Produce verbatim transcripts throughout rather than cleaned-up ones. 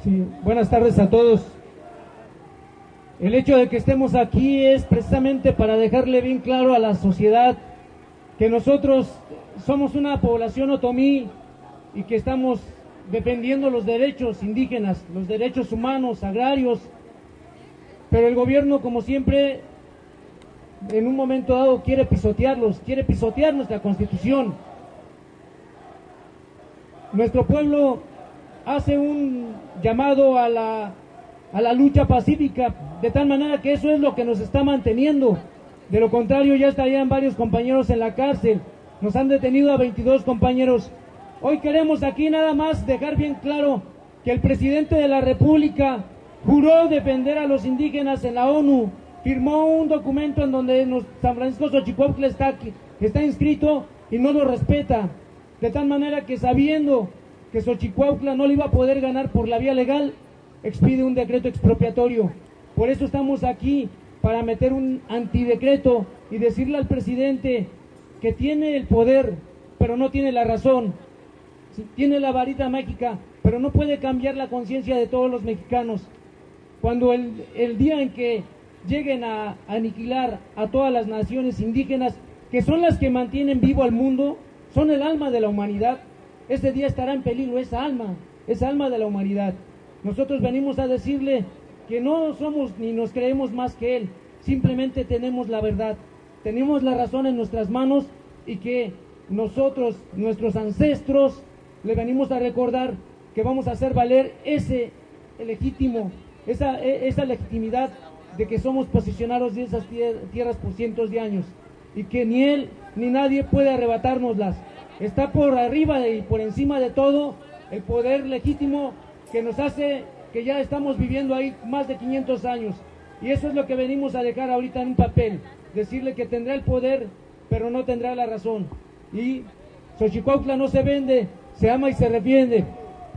Sí, buenas tardes a todos. El hecho de que estemos aquí es precisamente para dejarle bien claro a la sociedad que nosotros somos una población otomí y que estamos defendiendo los derechos indígenas, los derechos humanos, agrarios, pero el gobierno, como siempre, en un momento dado quiere pisotearlos, quiere pisotear nuestra Constitución. Nuestro pueblo hace un llamado a la, a la lucha pacífica, de tal manera que eso es lo que nos está manteniendo. De lo contrario, ya estarían varios compañeros en la cárcel. Nos han detenido a veintidós compañeros. Hoy queremos aquí nada más dejar bien claro que el presidente de la República juró defender a los indígenas en la ONU, firmó un documento en donde nos, San Francisco Xochicuautla está, está inscrito y no lo respeta, de tal manera que sabiendo que Xochicuautla no le iba a poder ganar por la vía legal, expide un decreto expropiatorio. Por eso estamos aquí, para meter un antidecreto y decirle al presidente que tiene el poder, pero no tiene la razón, tiene la varita mágica, pero no puede cambiar la conciencia de todos los mexicanos. Cuando el, el día en que lleguen a aniquilar a todas las naciones indígenas, que son las que mantienen vivo al mundo, son el alma de la humanidad, ese día estará en peligro esa alma, esa alma de la humanidad. Nosotros venimos a decirle que no somos ni nos creemos más que él, simplemente tenemos la verdad, tenemos la razón en nuestras manos y que nosotros, nuestros ancestros, le venimos a recordar que vamos a hacer valer ese legítimo, esa, esa legitimidad de que somos posicionados de esas tierras por cientos de años y que ni él ni nadie puede arrebatárnoslas. Está por arriba y por encima de todo el poder legítimo que nos hace que ya estamos viviendo ahí más de quinientos años, y eso es lo que venimos a dejar ahorita en un papel, decirle que tendrá el poder pero no tendrá la razón, y Xochicuautla no se vende, se ama y se defiende.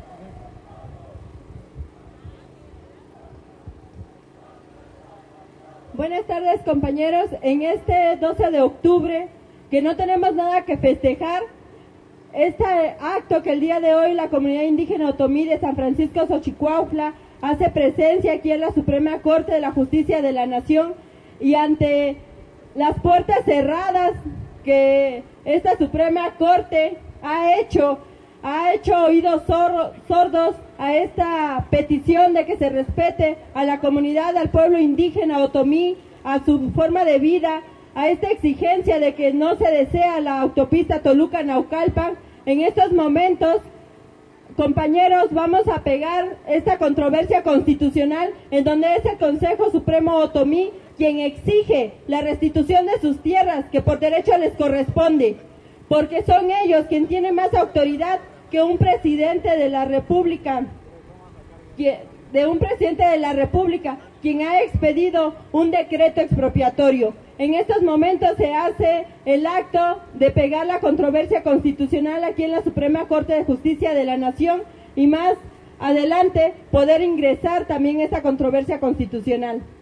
Buenas tardes, compañeros. En este doce de octubre, que no tenemos nada que festejar, este acto que el día de hoy la comunidad indígena otomí de San Francisco Xochicuautla hace presencia aquí en la Suprema Corte de la Justicia de la Nación, y ante las puertas cerradas que esta Suprema Corte ha hecho, ha hecho oídos sordos a esta petición de que se respete a la comunidad, al pueblo indígena otomí, a su forma de vida, a esta exigencia de que no se desea la autopista Toluca-Naucalpan. En estos momentos, compañeros, vamos a pegar esta controversia constitucional en donde es el Consejo Supremo Otomí quien exige la restitución de sus tierras que por derecho les corresponde, porque son ellos quienes tienen más autoridad que un presidente de la República, de un presidente de la República, quien ha expedido un decreto expropiatorio. En estos momentos se hace el acto de pegar la controversia constitucional aquí en la Suprema Corte de Justicia de la Nación, y más adelante poder ingresar también esta controversia constitucional.